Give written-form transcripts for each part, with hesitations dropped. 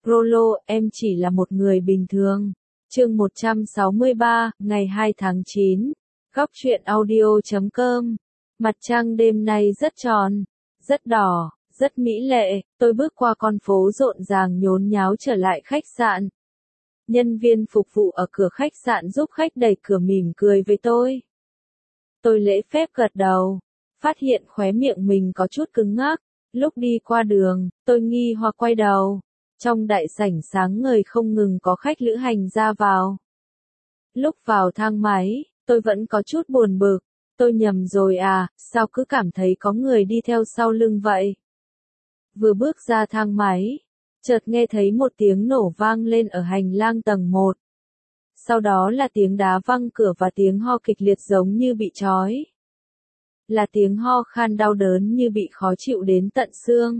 Rolo, em chỉ là một người bình thường. Chương 163, ngày 2 tháng 9. Góc truyện audio.com. Mặt trăng đêm nay rất tròn, rất đỏ, rất mỹ lệ. Tôi bước qua con phố rộn ràng nhốn nháo trở lại khách sạn. Nhân viên phục vụ ở cửa khách sạn giúp khách đẩy cửa mỉm cười với tôi. Tôi lễ phép gật đầu, phát hiện khóe miệng mình có chút cứng ngắc. Lúc đi qua đường, tôi nghi hoặc quay đầu. Trong đại sảnh sáng ngời không ngừng có khách lữ hành ra vào. Lúc vào thang máy, tôi vẫn có chút buồn bực. Tôi nhầm rồi à, sao cứ cảm thấy có người đi theo sau lưng vậy? Vừa bước ra thang máy, chợt nghe thấy một tiếng nổ vang lên ở hành lang tầng 1. Sau đó là tiếng đá văng cửa và tiếng ho kịch liệt giống như bị trói. Là tiếng ho khan đau đớn như bị khó chịu đến tận xương.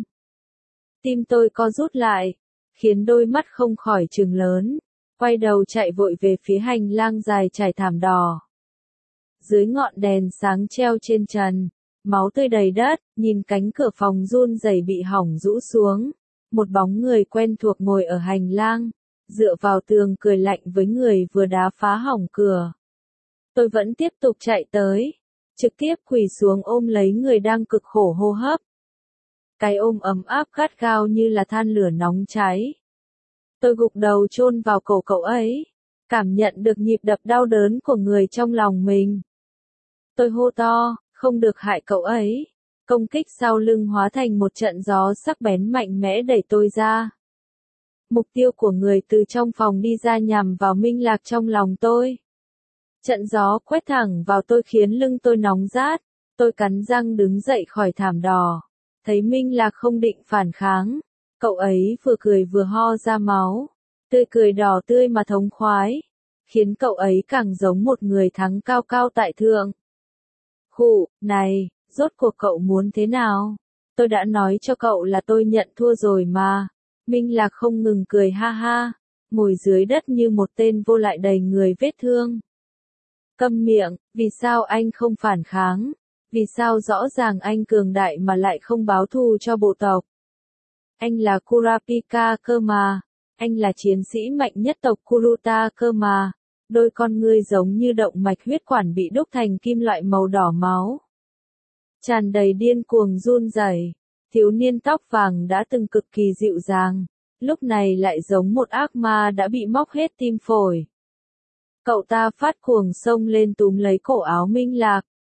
Tim tôi co rút lại, khiến đôi mắt không khỏi trừng lớn, quay đầu chạy vội về phía hành lang dài trải thảm đỏ. Dưới ngọn đèn sáng treo trên trần, máu tươi đầy đất, nhìn cánh cửa phòng run rẩy bị hỏng rũ xuống. Một bóng người quen thuộc ngồi ở hành lang, dựa vào tường cười lạnh với người vừa đá phá hỏng cửa. Tôi vẫn tiếp tục chạy tới, trực tiếp quỳ xuống ôm lấy người đang cực khổ hô hấp. Cái ôm ấm áp gắt gao như là than lửa nóng cháy. Tôi gục đầu chôn vào cổ cậu ấy, cảm nhận được nhịp đập đau đớn của người trong lòng mình. Tôi hô to, không được hại cậu ấy. Công kích sau lưng hóa thành một trận gió sắc bén mạnh mẽ đẩy tôi ra. Mục tiêu của người từ trong phòng đi ra nhằm vào Minh Lạc trong lòng tôi. Trận gió quét thẳng vào tôi khiến lưng tôi nóng rát. Tôi cắn răng đứng dậy khỏi thảm đỏ. Thấy Minh Lạc không định phản kháng. Cậu ấy vừa cười vừa ho ra máu. Tươi cười đỏ tươi mà thống khoái. Khiến cậu ấy càng giống một người thắng cao cao tại thượng. Khụ, này, rốt cuộc cậu muốn thế nào? Tôi đã nói cho cậu là tôi nhận thua rồi mà. Minh Lạc không ngừng cười ha ha. Ngồi dưới đất như một tên vô lại đầy người vết thương. Câm miệng, vì sao anh không phản kháng? Vì sao rõ ràng anh cường đại mà lại không báo thù cho bộ tộc? Anh là Kurapika cơ mà. Anh là chiến sĩ mạnh nhất tộc Kuruta cơ mà. Đôi con ngươi giống như động mạch huyết quản bị đúc thành kim loại màu đỏ máu. Tràn đầy điên cuồng run rẩy. Thiếu niên tóc vàng đã từng cực kỳ dịu dàng. Lúc này lại giống một ác ma đã bị móc hết tim phổi. Cậu ta phát cuồng xông lên túm lấy cổ áo Minh Lạc.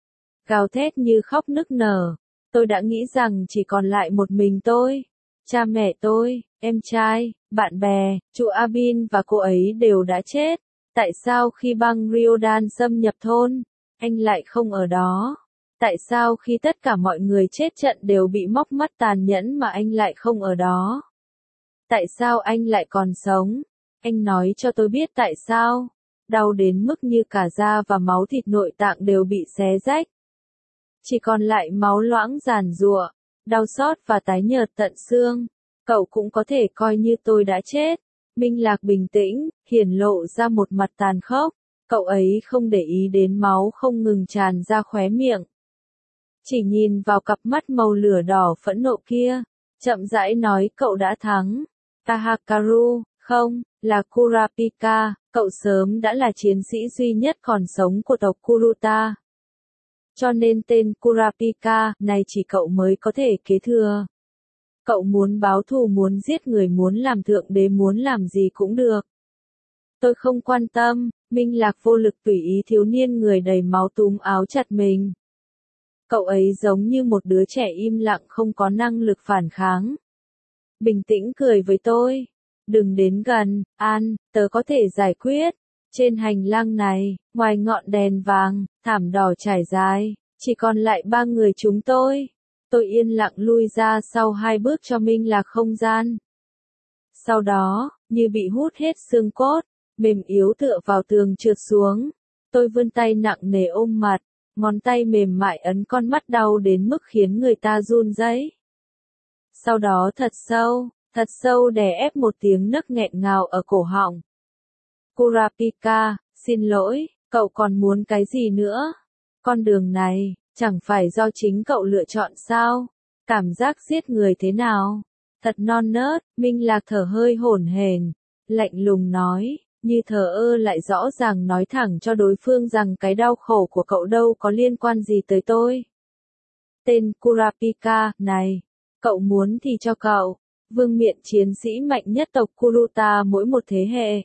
Gào thét như khóc nức nở. Tôi đã nghĩ rằng chỉ còn lại một mình tôi. Cha mẹ tôi, em trai, bạn bè, chú Abin và cô ấy đều đã chết. Tại sao khi băng Ryodan xâm nhập thôn, anh lại không ở đó? Tại sao khi tất cả mọi người chết trận đều bị móc mắt tàn nhẫn mà anh lại không ở đó? Tại sao anh lại còn sống? Anh nói cho tôi biết tại sao. Đau đến mức như cả da và máu thịt nội tạng đều bị xé rách. Chỉ còn lại máu loãng giàn giụa, đau xót và tái nhợt tận xương. Cậu cũng có thể coi như tôi đã chết. Minh Lạc bình tĩnh, hiển lộ ra một mặt tàn khốc. Cậu ấy không để ý đến máu không ngừng tràn ra khóe miệng. Chỉ nhìn vào cặp mắt màu lửa đỏ phẫn nộ kia, chậm rãi nói cậu đã thắng. Tahakaru, không, là Kurapika, cậu sớm đã là chiến sĩ duy nhất còn sống của tộc Kuruta. Cho nên tên Kurapika này chỉ cậu mới có thể kế thừa. Cậu muốn báo thù, muốn giết người, muốn làm thượng đế, muốn làm gì cũng được. Tôi không quan tâm. Minh Lạc vô lực tùy ý thiếu niên người đầy máu túm áo chặt mình. Cậu ấy giống như một đứa trẻ im lặng không có năng lực phản kháng. Bình tĩnh cười với tôi. Đừng đến gần, An, tớ có thể giải quyết. Trên hành lang này, ngoài ngọn đèn vàng, thảm đỏ trải dài, chỉ còn lại 3 người chúng tôi. Tôi yên lặng lui ra sau 2 bước cho Minh Lạc không gian. Sau đó, như bị hút hết xương cốt, mềm yếu tựa vào tường trượt xuống. Tôi vươn tay nặng nề ôm mặt, ngón tay mềm mại ấn con mắt đau đến mức khiến người ta run rẩy. Sau đó thật sâu đè ép một tiếng nấc nghẹn ngào ở cổ họng. Kurapika, xin lỗi, cậu còn muốn cái gì nữa? Con đường này, chẳng phải do chính cậu lựa chọn sao? Cảm giác giết người thế nào? Thật non nớt, Minh Lạc thở hơi hổn hển, lạnh lùng nói, như thờ ơ lại rõ ràng nói thẳng cho đối phương rằng cái đau khổ của cậu đâu có liên quan gì tới tôi. Tên Kurapika này, cậu muốn thì cho cậu, vương miện chiến sĩ mạnh nhất tộc Kuruta mỗi một thế hệ.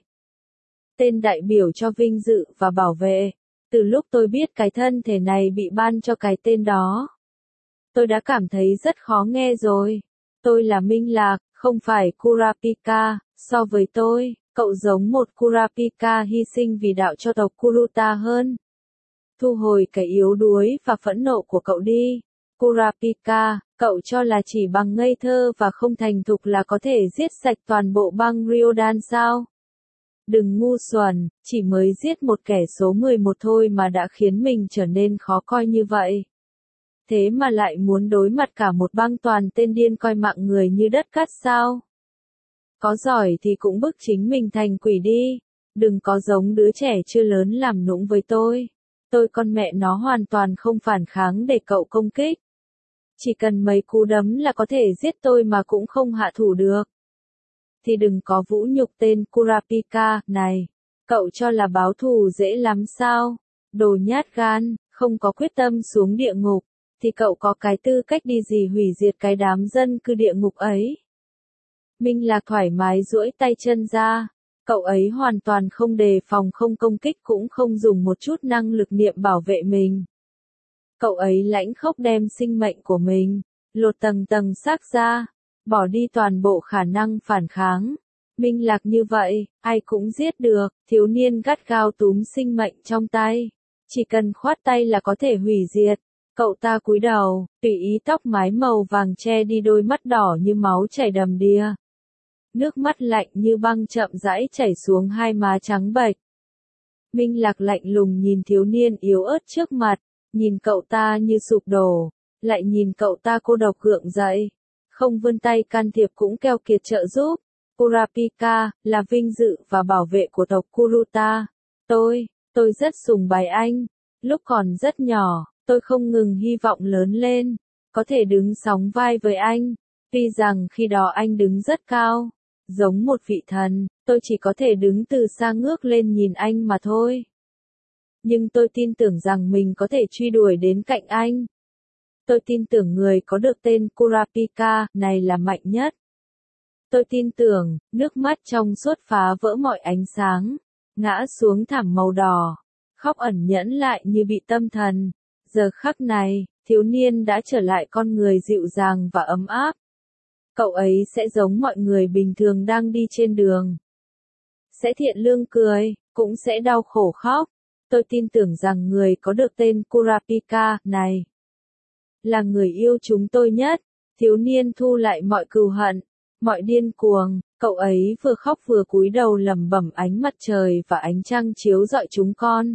Tên đại biểu cho vinh dự và bảo vệ. Từ lúc tôi biết cái thân thể này bị ban cho cái tên đó, tôi đã cảm thấy rất khó nghe rồi. Tôi là Minh Lạc, không phải Kurapika. So với tôi, cậu giống một Kurapika hy sinh vì đạo cho tộc Kuruta hơn. Thu hồi cái yếu đuối và phẫn nộ của cậu đi. Kurapika, cậu cho là chỉ bằng ngây thơ và không thành thục là có thể giết sạch toàn bộ bang Ryodan sao? Đừng ngu xuẩn, chỉ mới giết một kẻ số 11 thôi mà đã khiến mình trở nên khó coi như vậy. Thế mà lại muốn đối mặt cả một bang toàn tên điên coi mạng người như đất cát sao? Có giỏi thì cũng bức chính mình thành quỷ đi. Đừng có giống đứa trẻ chưa lớn làm nũng với tôi. Tôi con mẹ nó hoàn toàn không phản kháng để cậu công kích. Chỉ cần mấy cú đấm là có thể giết tôi mà cũng không hạ thủ được. Thì đừng có vũ nhục tên Kurapika này. Cậu cho là báo thù dễ lắm sao? Đồ nhát gan, không có quyết tâm xuống địa ngục. Thì cậu có cái tư cách đi gì hủy diệt cái đám dân cư địa ngục ấy? Minh Lạc thoải mái duỗi tay chân ra. Cậu ấy hoàn toàn không đề phòng, không công kích, cũng không dùng một chút năng lực niệm bảo vệ mình. Cậu ấy lãnh khốc đem sinh mệnh của mình, lột tầng tầng xác ra, bỏ đi toàn bộ khả năng phản kháng. Minh Lạc như vậy, ai cũng giết được. Thiếu niên gắt gao túm sinh mệnh trong tay. Chỉ cần khoát tay là có thể hủy diệt. Cậu ta cúi đầu, tùy ý tóc mái màu vàng che đi đôi mắt đỏ như máu chảy đầm đìa. Nước mắt lạnh như băng chậm rãi chảy xuống hai má trắng bệch. Minh Lạc lạnh lùng nhìn thiếu niên yếu ớt trước mặt, nhìn cậu ta như sụp đổ, lại nhìn cậu ta cô độc gượng dậy, không vươn tay can thiệp cũng keo kiệt trợ giúp. Kurapika, là vinh dự và bảo vệ của tộc Kuruta. Tôi rất sùng bái anh. Lúc còn rất nhỏ, tôi không ngừng hy vọng lớn lên, có thể đứng sóng vai với anh. Tuy rằng khi đó anh đứng rất cao, giống một vị thần, tôi chỉ có thể đứng từ xa ngước lên nhìn anh mà thôi. Nhưng tôi tin tưởng rằng mình có thể truy đuổi đến cạnh anh. Tôi tin tưởng người có được tên Kurapika này là mạnh nhất. Tôi tin tưởng, nước mắt trong suốt phá vỡ mọi ánh sáng, ngã xuống thảm màu đỏ, khóc ẩn nhẫn lại như bị tâm thần. Giờ khắc này, thiếu niên đã trở lại con người dịu dàng và ấm áp. Cậu ấy sẽ giống mọi người bình thường đang đi trên đường. Sẽ thiện lương cười, cũng sẽ đau khổ khóc. Tôi tin tưởng rằng người có được tên Kurapika này là người yêu chúng tôi nhất. Thiếu niên thu lại mọi cừu hận, mọi điên cuồng. Cậu ấy vừa khóc vừa cúi đầu lẩm bẩm ánh mặt trời và ánh trăng chiếu rọi chúng con.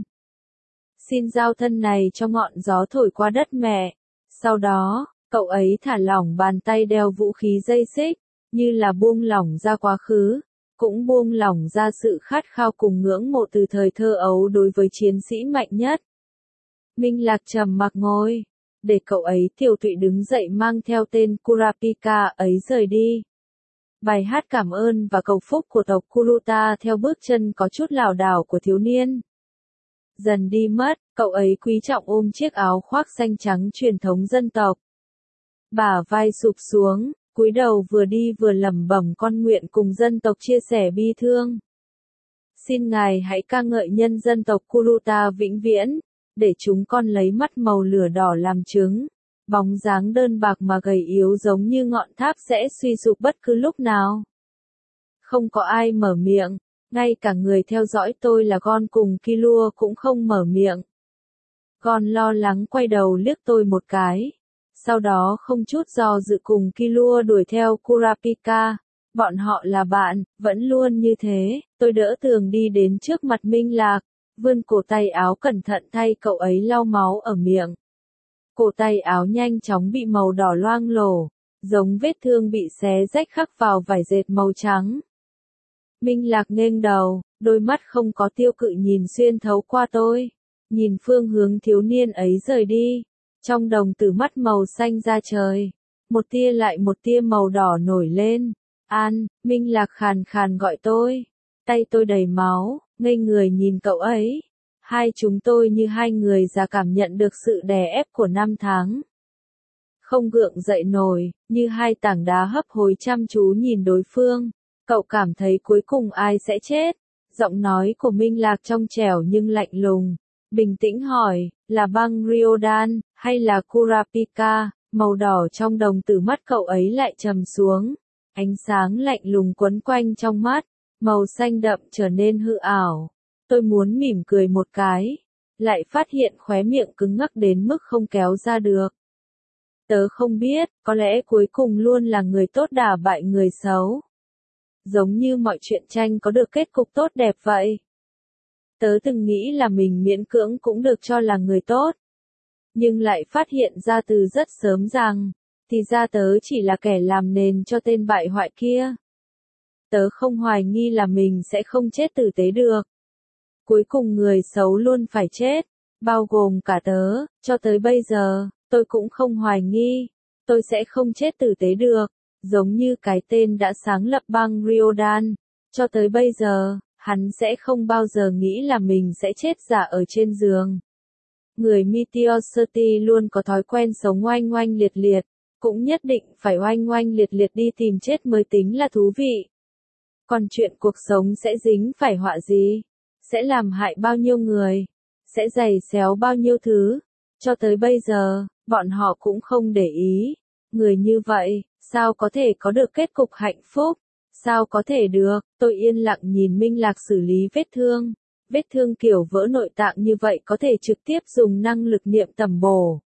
Xin giao thân này cho ngọn gió thổi qua đất mẹ. Sau đó, cậu ấy thả lỏng bàn tay đeo vũ khí dây xích, như là buông lỏng ra quá khứ, cũng buông lỏng ra sự khát khao cùng ngưỡng mộ từ thời thơ ấu đối với chiến sĩ mạnh nhất. Minh Lạc trầm mặc ngồi, để cậu ấy tiều tụy đứng dậy mang theo tên Kurapika ấy rời đi. Bài hát cảm ơn và cầu phúc của tộc Kuruta theo bước chân có chút lảo đảo của thiếu niên dần đi mất. Cậu ấy quý trọng ôm chiếc áo khoác xanh trắng truyền thống dân tộc, bả vai sụp xuống, cúi đầu vừa đi vừa lẩm bẩm con nguyện cùng dân tộc chia sẻ bi thương. Xin Ngài hãy ca ngợi nhân dân tộc Kuruta vĩnh viễn, để chúng con lấy mắt màu lửa đỏ làm chứng. Bóng dáng đơn bạc mà gầy yếu giống như ngọn tháp sẽ suy sụp bất cứ lúc nào. Không có ai mở miệng, ngay cả người theo dõi tôi là Gon cùng Killua cũng không mở miệng. Gon lo lắng quay đầu liếc tôi một cái. Sau đó không chút do dự cùng Killua đuổi theo Kurapika. Bọn họ là bạn, vẫn luôn như thế. Tôi đỡ tường đi đến trước mặt Minh Lạc, vươn cổ tay áo cẩn thận thay cậu ấy lau máu ở miệng. Cổ tay áo nhanh chóng bị màu đỏ loang lổ, giống vết thương bị xé rách khắc vào vải dệt màu trắng. Minh Lạc nghênh đầu, đôi mắt không có tiêu cự nhìn xuyên thấu qua tôi, nhìn phương hướng thiếu niên ấy rời đi, trong đồng tử mắt màu xanh da trời. một tia lại một tia màu đỏ nổi lên. An, Minh Lạc khàn khàn gọi tôi. Tay tôi đầy máu, ngây người nhìn cậu ấy. Hai chúng tôi như hai người già cảm nhận được sự đè ép của năm tháng. Không gượng dậy nổi, như hai tảng đá hấp hối chăm chú nhìn đối phương. Cậu cảm thấy cuối cùng ai sẽ chết? Giọng nói của Minh Lạc trong trẻo nhưng lạnh lùng. Bình tĩnh hỏi, là băng Ryodan, hay là Kurapika? Màu đỏ trong đồng tử mắt cậu ấy lại trầm xuống. Ánh sáng lạnh lùng quấn quanh trong mắt. Màu xanh đậm trở nên hư ảo. Tôi muốn mỉm cười một cái. Lại phát hiện khóe miệng cứng ngắc đến mức không kéo ra được. Tớ không biết, có lẽ cuối cùng luôn là người tốt đả bại người xấu. Giống như mọi chuyện tranh có được kết cục tốt đẹp vậy. Tớ từng nghĩ là mình miễn cưỡng cũng được cho là người tốt. Nhưng lại phát hiện ra từ rất sớm rằng, thì ra tớ chỉ là kẻ làm nền cho tên bại hoại kia. Tớ không hoài nghi là mình sẽ không chết tử tế được. Cuối cùng người xấu luôn phải chết, bao gồm cả tớ, cho tới bây giờ, tôi cũng không hoài nghi, tôi sẽ không chết tử tế được, giống như cái tên đã sáng lập băng Ryodan, cho tới bây giờ, hắn sẽ không bao giờ nghĩ là mình sẽ chết giả ở trên giường. Người Meteor City luôn có thói quen sống oanh oanh liệt liệt, cũng nhất định phải oanh oanh liệt liệt đi tìm chết mới tính là thú vị. Còn chuyện cuộc sống sẽ dính phải họa gì? Sẽ làm hại bao nhiêu người? Sẽ giày xéo bao nhiêu thứ? Cho tới bây giờ, bọn họ cũng không để ý. Người như vậy, sao có thể có được kết cục hạnh phúc? Sao có thể được? Tôi yên lặng nhìn Minh Lạc xử lý vết thương. Vết thương kiểu vỡ nội tạng như vậy có thể trực tiếp dùng năng lực niệm tầm bổ.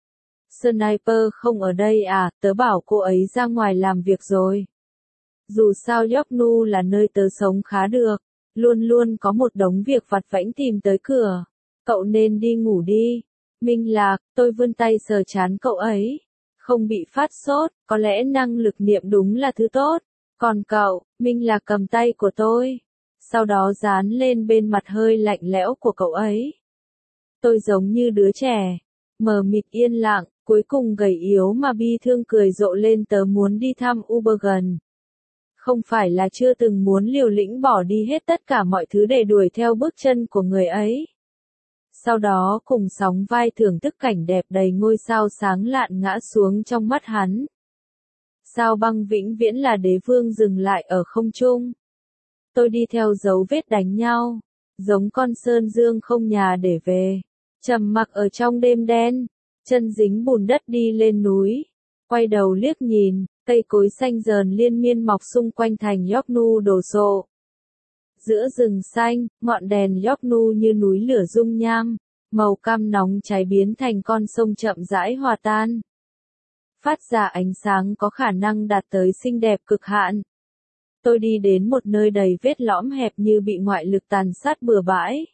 Sniper không ở đây à, tớ bảo cô ấy ra ngoài làm việc rồi. Dù sao Yoknu là nơi tớ sống khá được, luôn luôn có một đống việc vặt vãnh tìm tới cửa. Cậu nên đi ngủ đi. Minh Lạc, tôi vươn tay sờ trán cậu ấy. Không bị phát sốt, có lẽ năng lực niệm đúng là thứ tốt. Còn cậu, Minh Lạc cầm tay của tôi. Sau đó dán lên bên mặt hơi lạnh lẽo của cậu ấy. Tôi giống như đứa trẻ, mờ mịt yên lặng, cuối cùng gầy yếu mà bi thương cười rộ lên tớ muốn đi thăm Ubergen. Không phải là chưa từng muốn liều lĩnh bỏ đi hết tất cả mọi thứ để đuổi theo bước chân của người ấy. Sau đó cùng sóng vai thưởng thức cảnh đẹp đầy ngôi sao sáng lạn ngã xuống trong mắt hắn. Sao băng vĩnh viễn là đế vương dừng lại ở không trung. Tôi đi theo dấu vết đánh nhau, giống con sơn dương không nhà để về, trầm mặc ở trong đêm đen, chân dính bùn đất đi lên núi, quay đầu liếc nhìn, cây cối xanh dờn liên miên mọc xung quanh thành Yoknu đồ sộ. Giữa rừng xanh, ngọn đèn Yoknu như núi lửa dung nham, màu cam nóng cháy biến thành con sông chậm rãi hòa tan. Phát ra ánh sáng có khả năng đạt tới xinh đẹp cực hạn. Tôi đi đến một nơi đầy vết lõm hẹp như bị ngoại lực tàn sát bừa bãi.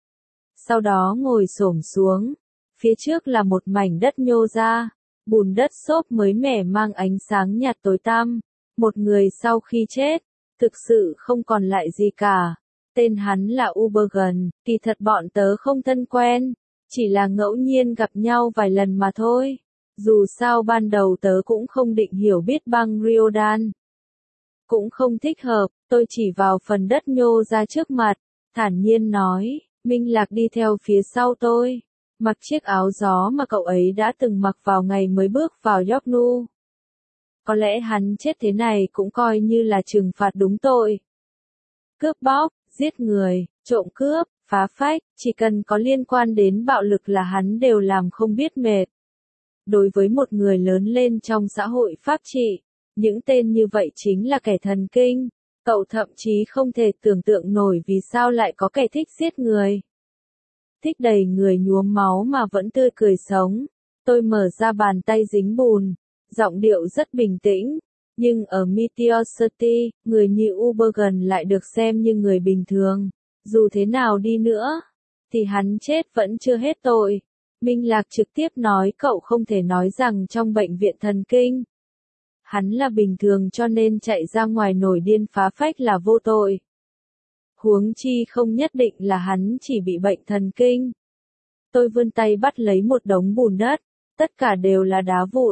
Sau đó ngồi xổm xuống. Phía trước là một mảnh đất nhô ra. Bùn đất xốp mới mẻ mang ánh sáng nhạt tối tăm. Một người sau khi chết, thực sự không còn lại gì cả. Tên hắn là Ubergen, kỳ thật bọn tớ không thân quen. Chỉ là ngẫu nhiên gặp nhau vài lần mà thôi. Dù sao ban đầu tớ cũng không định hiểu biết băng Ryodan. Cũng không thích hợp, tôi chỉ vào phần đất nhô ra trước mặt, thản nhiên nói, Minh Lạc đi theo phía sau tôi, mặc chiếc áo gió mà cậu ấy đã từng mặc vào ngày mới bước vào Yoknu. Có lẽ hắn chết thế này cũng coi như là trừng phạt đúng tội. Cướp bóc, giết người, trộm cướp, phá phách, chỉ cần có liên quan đến bạo lực là hắn đều làm không biết mệt. Đối với một người lớn lên trong xã hội pháp trị, những tên như vậy chính là kẻ thần kinh. Cậu thậm chí không thể tưởng tượng nổi vì sao lại có kẻ thích giết người. Thích đầy người nhuốm máu mà vẫn tươi cười sống. Tôi mở ra bàn tay dính bùn, giọng điệu rất bình tĩnh. Nhưng ở Meteor City, người như Ubergen lại được xem như người bình thường. Dù thế nào đi nữa, thì hắn chết vẫn chưa hết tội. Minh Lạc trực tiếp nói cậu không thể nói rằng trong bệnh viện thần kinh. Hắn là bình thường cho nên chạy ra ngoài nổi điên phá phách là vô tội. Huống chi không nhất định là hắn chỉ bị bệnh thần kinh. Tôi vươn tay bắt lấy một đống bùn đất, tất cả đều là đá vụn.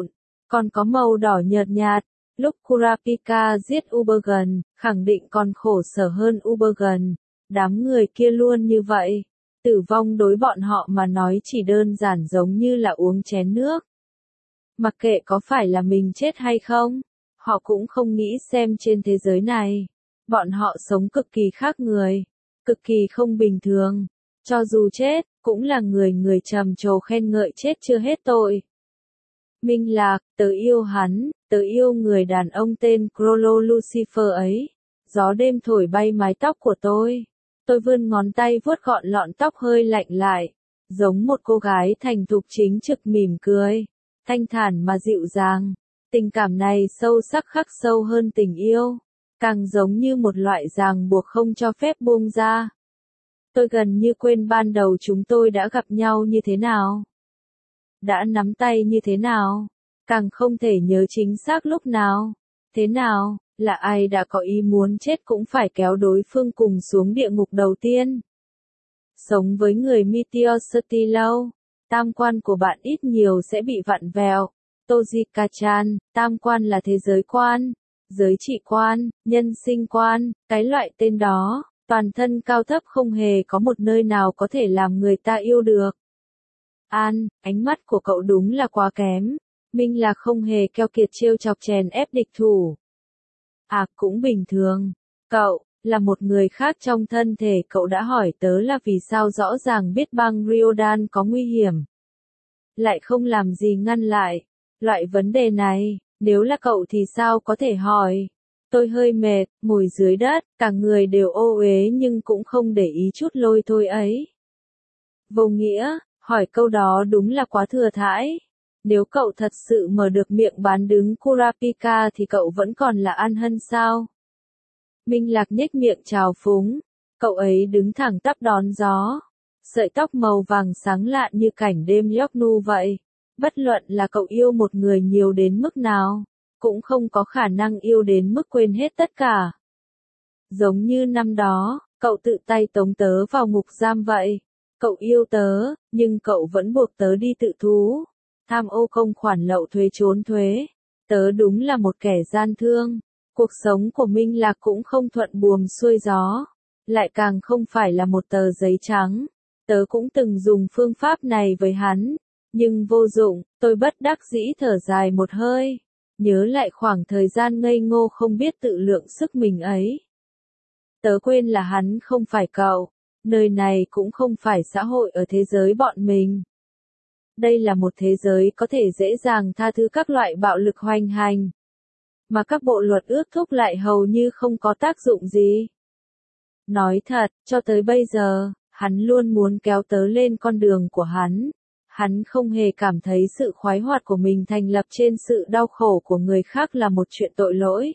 còn có màu đỏ nhợt nhạt. Lúc Kurapika giết Ubergen, khẳng định còn khổ sở hơn Ubergen. Đám người kia luôn như vậy. Tử vong đối bọn họ mà nói chỉ đơn giản giống như là uống chén nước. Mặc kệ có phải là mình chết hay không, họ cũng không nghĩ xem trên thế giới này. Bọn họ sống cực kỳ khác người, cực kỳ không bình thường. Cho dù chết, cũng là người trầm trồ khen ngợi chết chưa hết tội. Minh Lạc, tớ yêu hắn, tớ yêu người đàn ông tên Crollo Lucifer ấy. Gió đêm thổi bay mái tóc của tôi. Tôi vươn ngón tay vuốt gọn lọn tóc hơi lạnh lại. Giống một cô gái thành thục chính trực mỉm cười. Thanh thản mà dịu dàng. Tình cảm này sâu sắc khắc sâu hơn tình yêu. Càng giống như một loại ràng buộc không cho phép buông ra. Tôi gần như quên ban đầu chúng tôi đã gặp nhau như thế nào. Đã nắm tay như thế nào. Càng không thể nhớ chính xác lúc nào. Thế nào, là ai đã có ý muốn chết cũng phải kéo đối phương cùng xuống địa ngục đầu tiên. Sống với người Meteor City lâu, tam quan của bạn ít nhiều sẽ bị vặn vẹo. Tojika-chan, tam quan là thế giới quan, giới trị quan, nhân sinh quan, cái loại tên đó, toàn thân cao thấp không hề có một nơi nào có thể làm người ta yêu được. An, ánh mắt của cậu đúng là quá kém. Minh Lạc không hề keo kiệt trêu chọc chèn ép địch thủ. À, cũng bình thường. Cậu, là một người khác trong thân thể cậu đã hỏi tớ là vì sao rõ ràng biết băng Riodan có nguy hiểm. Lại không làm gì ngăn lại. Loại vấn đề này, nếu là cậu thì sao có thể hỏi. Tôi hơi mệt, ngồi dưới đất, cả người đều ô uế nhưng cũng không để ý chút lôi thôi ấy. Vô nghĩa, hỏi câu đó đúng là quá thừa thãi. Nếu cậu thật sự mở được miệng bán đứng Kurapika thì cậu vẫn còn là An Hân sao? Minh Lạc nhếch miệng trào phúng. Cậu ấy đứng thẳng tắp đón gió. Sợi tóc màu vàng sáng lạn như cảnh đêm Yoknu vậy. Bất luận là cậu yêu một người nhiều đến mức nào, cũng không có khả năng yêu đến mức quên hết tất cả. Giống như năm đó, cậu tự tay tống tớ vào ngục giam vậy. Cậu yêu tớ, nhưng cậu vẫn buộc tớ đi tự thú. Tham ô không khoản lậu thuế trốn thuế. Tớ đúng là một kẻ gian thương. Cuộc sống của Minh Lạc cũng không thuận buồm xuôi gió. Lại càng không phải là một tờ giấy trắng. Tớ cũng từng dùng phương pháp này với hắn. Nhưng vô dụng, tôi bất đắc dĩ thở dài một hơi. Nhớ lại khoảng thời gian ngây ngô không biết tự lượng sức mình ấy. Tớ quên là hắn không phải cậu. Nơi này cũng không phải xã hội ở thế giới bọn mình. Đây là một thế giới có thể dễ dàng tha thứ các loại bạo lực hoành hành. Mà các bộ luật ước thúc lại hầu như không có tác dụng gì. Nói thật, cho tới bây giờ, hắn luôn muốn kéo tớ lên con đường của hắn. Hắn không hề cảm thấy sự khoái hoạt của mình thành lập trên sự đau khổ của người khác là một chuyện tội lỗi.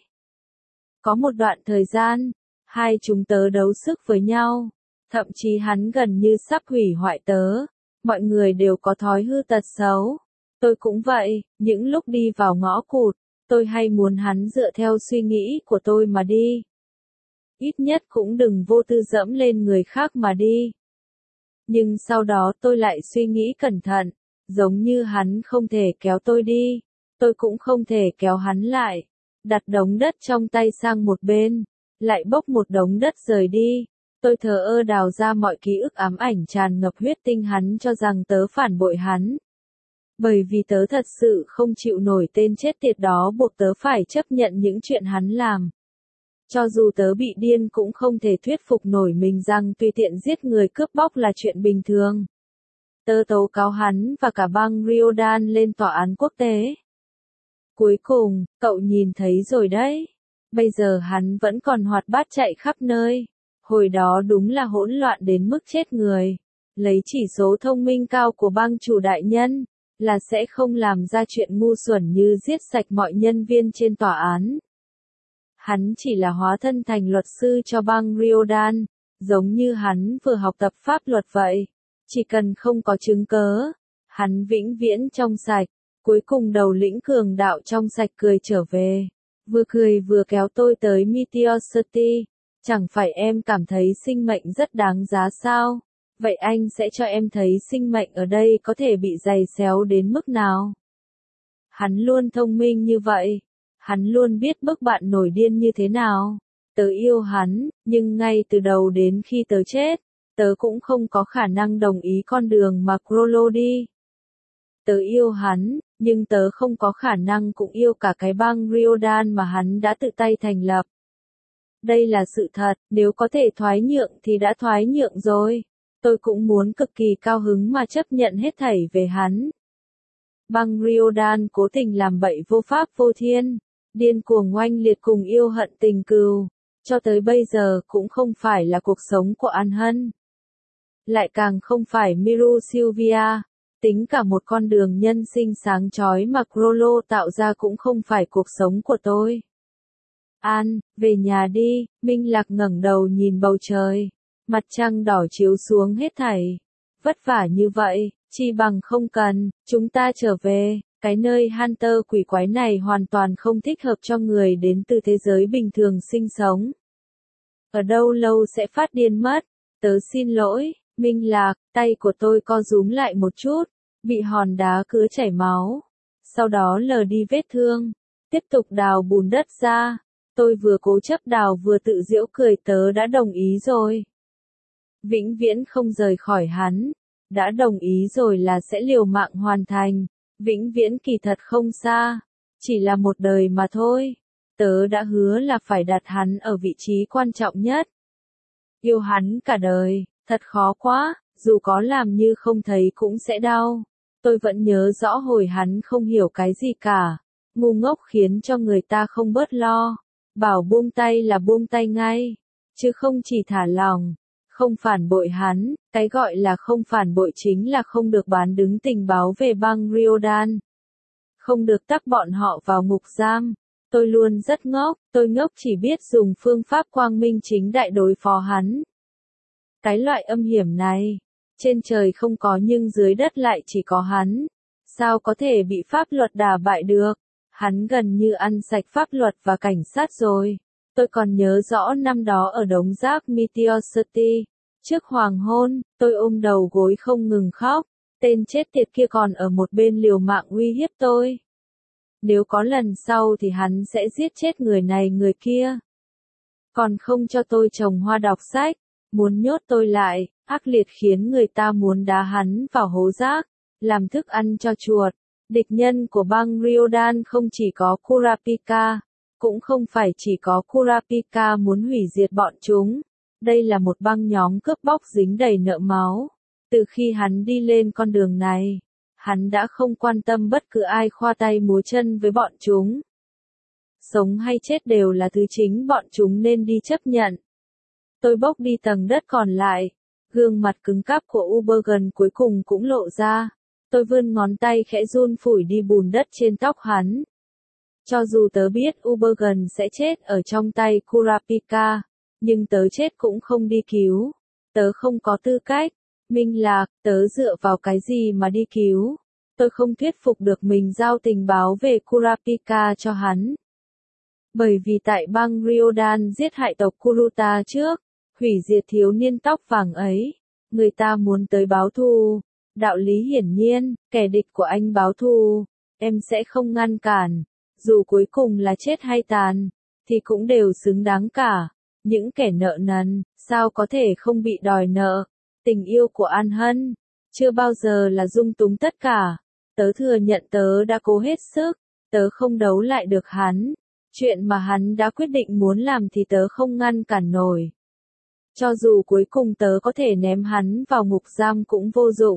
Có một đoạn thời gian, hai chúng tớ đấu sức với nhau. Thậm chí hắn gần như sắp hủy hoại tớ. Mọi người đều có thói hư tật xấu. Tôi cũng vậy, những lúc đi vào ngõ cụt, tôi hay muốn hắn dựa theo suy nghĩ của tôi mà đi. Ít nhất cũng đừng vô tư dẫm lên người khác mà đi. Nhưng sau đó tôi lại suy nghĩ cẩn thận, giống như hắn không thể kéo tôi đi, tôi cũng không thể kéo hắn lại. Đặt đống đất trong tay sang một bên, lại bốc một đống đất rời đi. Tôi thờ ơ đào ra mọi ký ức ám ảnh tràn ngập huyết tinh hắn cho rằng tớ phản bội hắn. Bởi vì tớ thật sự không chịu nổi tên chết tiệt đó buộc tớ phải chấp nhận những chuyện hắn làm. Cho dù tớ bị điên cũng không thể thuyết phục nổi mình rằng tùy tiện giết người cướp bóc là chuyện bình thường. Tớ tố cáo hắn và cả bang Riodan lên tòa án quốc tế. Cuối cùng, cậu nhìn thấy rồi đấy. Bây giờ hắn vẫn còn hoạt bát chạy khắp nơi. Hồi đó đúng là hỗn loạn đến mức chết người. Lấy chỉ số thông minh cao của bang chủ đại nhân, là sẽ không làm ra chuyện ngu xuẩn như giết sạch mọi nhân viên trên tòa án. Hắn chỉ là hóa thân thành luật sư cho bang Riodan, giống như hắn vừa học tập pháp luật vậy. Chỉ cần không có chứng cớ, hắn vĩnh viễn trong sạch. Cuối cùng đầu lĩnh cường đạo trong sạch cười trở về. Vừa cười vừa kéo tôi tới Meteor City. Chẳng phải em cảm thấy sinh mệnh rất đáng giá sao? Vậy anh sẽ cho em thấy sinh mệnh ở đây có thể bị giày xéo đến mức nào? Hắn luôn thông minh như vậy. Hắn luôn biết bức bạn nổi điên như thế nào. Tớ yêu hắn, nhưng ngay từ đầu đến khi tớ chết, tớ cũng không có khả năng đồng ý con đường mà Crollo đi. Tớ yêu hắn, nhưng tớ không có khả năng cũng yêu cả cái bang Riodan mà hắn đã tự tay thành lập. Đây là sự thật, nếu có thể thoái nhượng thì đã thoái nhượng rồi. Tôi cũng muốn cực kỳ cao hứng mà chấp nhận hết thảy về hắn. Bang Riodan cố tình làm bậy vô pháp vô thiên, điên cuồng oanh liệt cùng yêu hận tình cừu, cho tới bây giờ cũng không phải là cuộc sống của An Hân. Lại càng không phải Miru Sylvia, tính cả một con đường nhân sinh sáng chói mà Crollo tạo ra cũng không phải cuộc sống của tôi. An, về nhà đi, Minh Lạc ngẩng đầu nhìn bầu trời, mặt trăng đỏ chiếu xuống hết thảy. Vất vả như vậy, chi bằng không cần, chúng ta trở về, cái nơi Hunter quỷ quái này hoàn toàn không thích hợp cho người đến từ thế giới bình thường sinh sống. Ở đâu lâu sẽ phát điên mất, tớ xin lỗi, Minh Lạc, tay của tôi co rúm lại một chút, bị hòn đá cứa chảy máu. Sau đó lờ đi vết thương, tiếp tục đào bùn đất ra. Tôi vừa cố chấp đào vừa tự giễu cười tớ đã đồng ý rồi. Vĩnh viễn không rời khỏi hắn. Đã đồng ý rồi là sẽ liều mạng hoàn thành. Vĩnh viễn kỳ thật không xa. Chỉ là một đời mà thôi. Tớ đã hứa là phải đặt hắn ở vị trí quan trọng nhất. Yêu hắn cả đời, thật khó quá, dù có làm như không thấy cũng sẽ đau. Tôi vẫn nhớ rõ hồi hắn không hiểu cái gì cả. Ngu ngốc khiến cho người ta không bớt lo. Bảo buông tay là buông tay ngay, chứ không chỉ thả lòng, không phản bội hắn, cái gọi là không phản bội chính là không được bán đứng tình báo về bang Riodan. Không được tắc bọn họ vào ngục giam. Tôi luôn rất ngốc, tôi ngốc chỉ biết dùng phương pháp quang minh chính đại đối phó hắn. Cái loại âm hiểm này, trên trời không có nhưng dưới đất lại chỉ có hắn. Sao có thể bị pháp luật đả bại được? Hắn gần như ăn sạch pháp luật và cảnh sát rồi. Tôi còn nhớ rõ năm đó ở đống rác Meteor City. Trước hoàng hôn, tôi ôm đầu gối không ngừng khóc. Tên chết tiệt kia còn ở một bên liều mạng uy hiếp tôi. Nếu có lần sau thì hắn sẽ giết chết người này người kia. Còn không cho tôi trồng hoa đọc sách. Muốn nhốt tôi lại, ác liệt khiến người ta muốn đá hắn vào hố rác. Làm thức ăn cho chuột. Địch nhân của bang Riodan không chỉ có Kurapika, cũng không phải chỉ có Kurapika muốn hủy diệt bọn chúng. Đây là một băng nhóm cướp bóc dính đầy nợ máu. Từ khi hắn đi lên con đường này, hắn đã không quan tâm bất cứ ai khoa tay múa chân với bọn chúng. Sống hay chết đều là thứ chính bọn chúng nên đi chấp nhận. Tôi bốc đi tầng đất còn lại, gương mặt cứng cáp của Ubergen cuối cùng cũng lộ ra. Tôi vươn ngón tay khẽ run phủi đi bùn đất trên tóc hắn. Cho dù tớ biết Ubergen sẽ chết ở trong tay Kurapika, nhưng tớ chết cũng không đi cứu. Tớ không có tư cách. Minh Lạc, tớ dựa vào cái gì mà đi cứu? Tôi không thuyết phục được mình giao tình báo về Kurapika cho hắn. Bởi vì tại bang Riodan giết hại tộc Kuruta trước, hủy diệt thiếu niên tóc vàng ấy, người ta muốn tới báo thù. Đạo lý hiển nhiên, kẻ địch của anh báo thù, em sẽ không ngăn cản. Dù cuối cùng là chết hay tàn, thì cũng đều xứng đáng cả. Những kẻ nợ nần, sao có thể không bị đòi nợ? Tình yêu của An Hân, chưa bao giờ là dung túng tất cả. Tớ thừa nhận tớ đã cố hết sức, tớ không đấu lại được hắn. Chuyện mà hắn đã quyết định muốn làm thì tớ không ngăn cản nổi. Cho dù cuối cùng tớ có thể ném hắn vào ngục giam cũng vô dụng.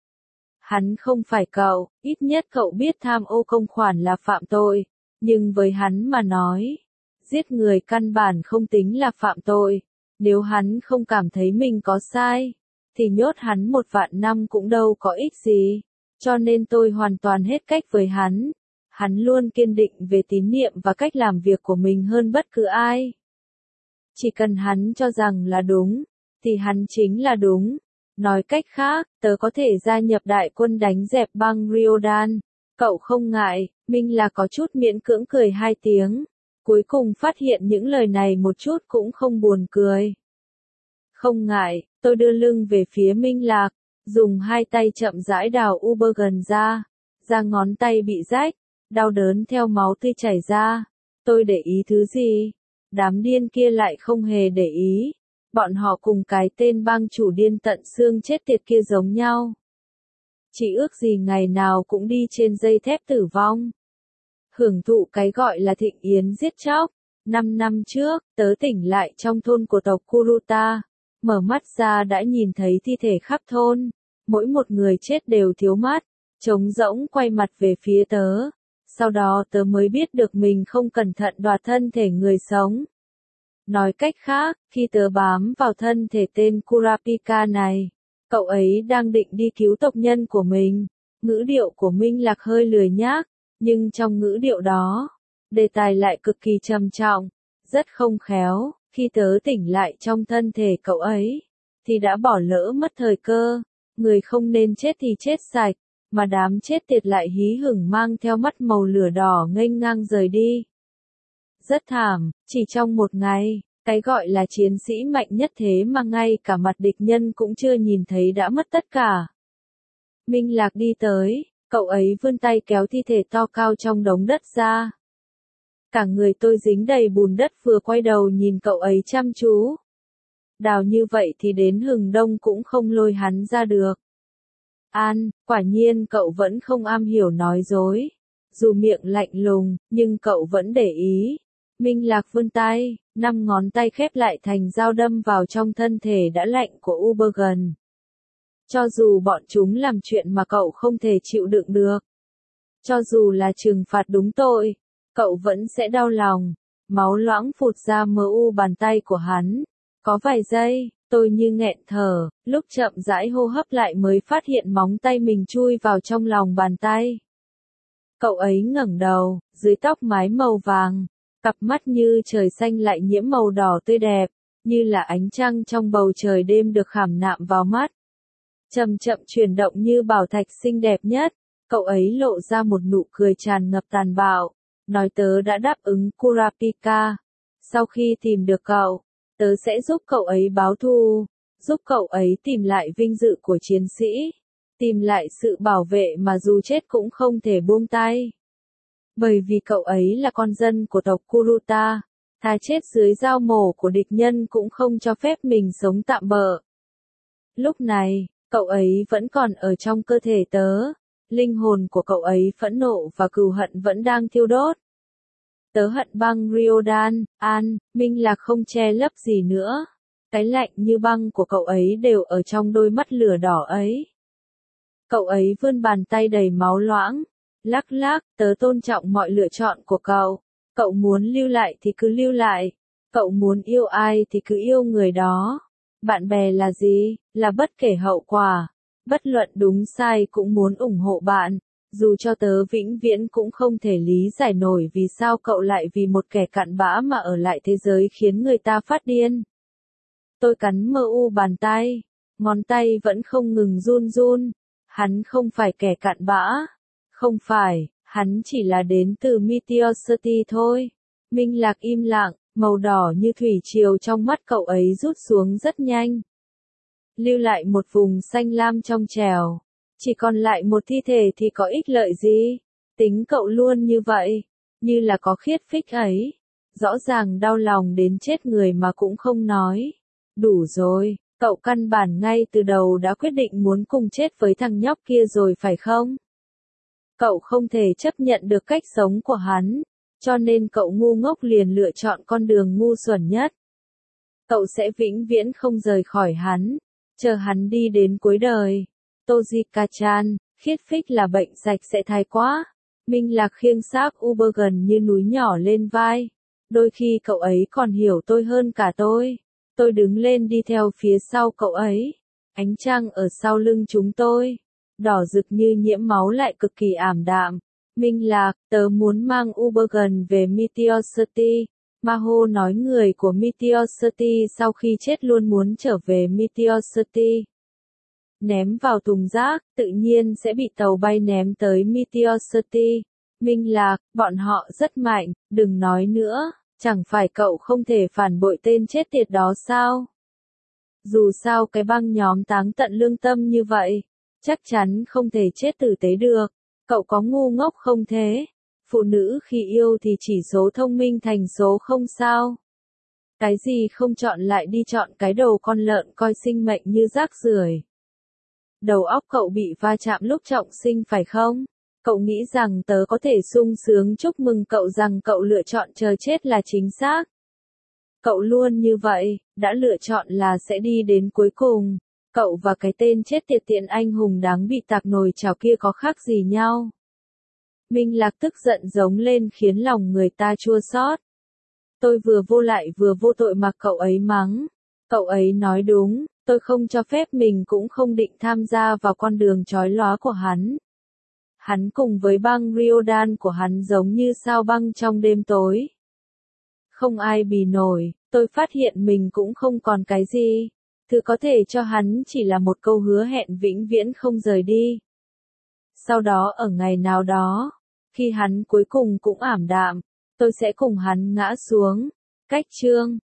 Hắn không phải cậu, ít nhất cậu biết tham ô công khoản là phạm tội, nhưng với hắn mà nói, giết người căn bản không tính là phạm tội. Nếu hắn không cảm thấy mình có sai, thì nhốt hắn 1.000.000 năm cũng đâu có ích gì. Cho nên tôi hoàn toàn hết cách với hắn. Hắn luôn kiên định về tín niệm và cách làm việc của mình hơn bất cứ ai. Chỉ cần hắn cho rằng là đúng, thì hắn chính là đúng. Nói cách khác, tớ có thể gia nhập đại quân đánh dẹp bang Riodan. Cậu không ngại, Minh là có chút miễn cưỡng cười 2 tiếng. Cuối cùng phát hiện những lời này một chút cũng không buồn cười. Không ngại, tôi đưa lưng về phía Minh Lạc, dùng 2 tay chậm rãi đào Ubergen ra ngón tay bị rách, đau đớn theo máu tươi chảy ra. Tôi để ý thứ gì? Đám điên kia lại không hề để ý. Bọn họ cùng cái tên bang chủ điên tận xương chết tiệt kia giống nhau. Chỉ ước gì ngày nào cũng đi trên dây thép tử vong. Hưởng thụ cái gọi là thịnh yến giết chóc. 5 năm trước, tớ tỉnh lại trong thôn của tộc Kuruta. Mở mắt ra đã nhìn thấy thi thể khắp thôn. Mỗi một người chết đều thiếu mắt. Trống rỗng quay mặt về phía tớ. Sau đó tớ mới biết được mình không cẩn thận đoạt thân thể người sống. Nói cách khác, khi tớ bám vào thân thể tên Kurapika này, cậu ấy đang định đi cứu tộc nhân của mình. Ngữ điệu của Minh Lạc hơi lười nhác, nhưng trong ngữ điệu đó, đề tài lại cực kỳ trầm trọng, rất không khéo. Khi tớ tỉnh lại trong thân thể cậu ấy, thì đã bỏ lỡ mất thời cơ. Người không nên chết thì chết sạch, mà đám chết tiệt lại hí hửng mang theo mắt màu lửa đỏ nghênh ngang rời đi. Rất thảm, chỉ trong một ngày, cái gọi là chiến sĩ mạnh nhất thế mà ngay cả mặt địch nhân cũng chưa nhìn thấy đã mất tất cả. Minh Lạc đi tới, cậu ấy vươn tay kéo thi thể to cao trong đống đất ra. Cả người tôi dính đầy bùn đất vừa quay đầu nhìn cậu ấy chăm chú. Đào như vậy thì đến hừng đông cũng không lôi hắn ra được. An, quả nhiên cậu vẫn không am hiểu nói dối. Dù miệng lạnh lùng, nhưng cậu vẫn để ý. Minh Lạc vươn tay, 5 ngón tay khép lại thành dao đâm vào trong thân thể đã lạnh của Ubergen. Cho dù bọn chúng làm chuyện mà cậu không thể chịu đựng được. Cho dù là trừng phạt đúng tội, cậu vẫn sẽ đau lòng. Máu loãng phụt ra mờ u bàn tay của hắn. Có vài giây, tôi như nghẹn thở, lúc chậm rãi hô hấp lại mới phát hiện móng tay mình chui vào trong lòng bàn tay. Cậu ấy ngẩng đầu, dưới tóc mái màu vàng, cặp mắt như trời xanh lại nhiễm màu đỏ tươi đẹp, như là ánh trăng trong bầu trời đêm được khảm nạm vào mắt. Chậm chậm chuyển động như bảo thạch xinh đẹp nhất, cậu ấy lộ ra một nụ cười tràn ngập tàn bạo, nói tớ đã đáp ứng Kurapika. Sau khi tìm được cậu, tớ sẽ giúp cậu ấy báo thù, giúp cậu ấy tìm lại vinh dự của chiến sĩ, tìm lại sự bảo vệ mà dù chết cũng không thể buông tay. Bởi vì cậu ấy là con dân của tộc Kuruta, thà chết dưới dao mổ của địch nhân cũng không cho phép mình sống tạm bợ. Lúc này, cậu ấy vẫn còn ở trong cơ thể tớ, linh hồn của cậu ấy phẫn nộ và cừu hận vẫn đang thiêu đốt. Tớ hận băng Ryodan, An, Minh Lạc không che lấp gì nữa. Cái lạnh như băng của cậu ấy đều ở trong đôi mắt lửa đỏ ấy. Cậu ấy vươn bàn tay đầy máu loãng. Lắc lắc, tớ tôn trọng mọi lựa chọn của cậu. Cậu muốn lưu lại thì cứ lưu lại. Cậu muốn yêu ai thì cứ yêu người đó. Bạn bè là gì? Là bất kể hậu quả. Bất luận đúng sai cũng muốn ủng hộ bạn. Dù cho tớ vĩnh viễn cũng không thể lý giải nổi vì sao cậu lại vì một kẻ cặn bã mà ở lại thế giới khiến người ta phát điên. Tôi cắn mơ u bàn tay. Ngón tay vẫn không ngừng run run. Hắn không phải kẻ cặn bã. Không phải, hắn chỉ là đến từ Meteor City thôi. Minh Lạc im lặng, màu đỏ như thủy triều trong mắt cậu ấy rút xuống rất nhanh. Lưu lại một vùng xanh lam trong trèo. Chỉ còn lại một thi thể thì có ích lợi gì? Tính cậu luôn như vậy, như là có khiết phích ấy. Rõ ràng đau lòng đến chết người mà cũng không nói. Đủ rồi, cậu căn bản ngay từ đầu đã quyết định muốn cùng chết với thằng nhóc kia rồi phải không? Cậu không thể chấp nhận được cách sống của hắn, cho nên cậu ngu ngốc liền lựa chọn con đường ngu xuẩn nhất. Cậu sẽ vĩnh viễn không rời khỏi hắn, chờ hắn đi đến cuối đời. Tojika-chan, khiết phích là bệnh sạch sẽ thái quá. Minh Lạc khiêng xác Ubergen như núi nhỏ lên vai. Đôi khi cậu ấy còn hiểu tôi hơn cả tôi. Tôi đứng lên đi theo phía sau cậu ấy. Ánh trăng ở sau lưng chúng tôi. Đỏ rực như nhiễm máu lại cực kỳ ảm đạm. Minh Lạc, tớ muốn mang Ubergen về Meteor City. Maho nói người của Meteor City sau khi chết luôn muốn trở về Meteor City. Ném vào thùng rác, tự nhiên sẽ bị tàu bay ném tới Meteor City. Minh Lạc, bọn họ rất mạnh, đừng nói nữa, chẳng phải cậu không thể phản bội tên chết tiệt đó sao? Dù sao cái băng nhóm táng tận lương tâm như vậy, chắc chắn không thể chết tử tế được. Cậu có ngu ngốc không thế? Phụ nữ khi yêu thì chỉ số thông minh thành số không sao. Cái gì không chọn lại đi chọn cái đầu con lợn coi sinh mệnh như rác rưởi. Đầu óc cậu bị va chạm lúc trọng sinh phải không? Cậu nghĩ rằng tớ có thể sung sướng chúc mừng cậu rằng cậu lựa chọn chờ chết là chính xác. Cậu luôn như vậy, đã lựa chọn là sẽ đi đến cuối cùng. Cậu và cái tên chết tiệt tiện anh hùng đáng bị tạc nồi chảo kia có khác gì nhau? Minh Lạc tức giận giống lên khiến lòng người ta chua xót. Tôi vừa vô lại vừa vô tội mà cậu ấy mắng. Cậu ấy nói đúng, tôi không cho phép mình cũng không định tham gia vào con đường chói lóa của hắn. Hắn cùng với băng Riodan của hắn giống như sao băng trong đêm tối. Không ai bì nổi, tôi phát hiện mình cũng không còn cái gì. Thứ có thể cho hắn chỉ là một câu hứa hẹn vĩnh viễn không rời đi. Sau đó ở ngày nào đó, khi hắn cuối cùng cũng ảm đạm, tôi sẽ cùng hắn ngã xuống. Cách chương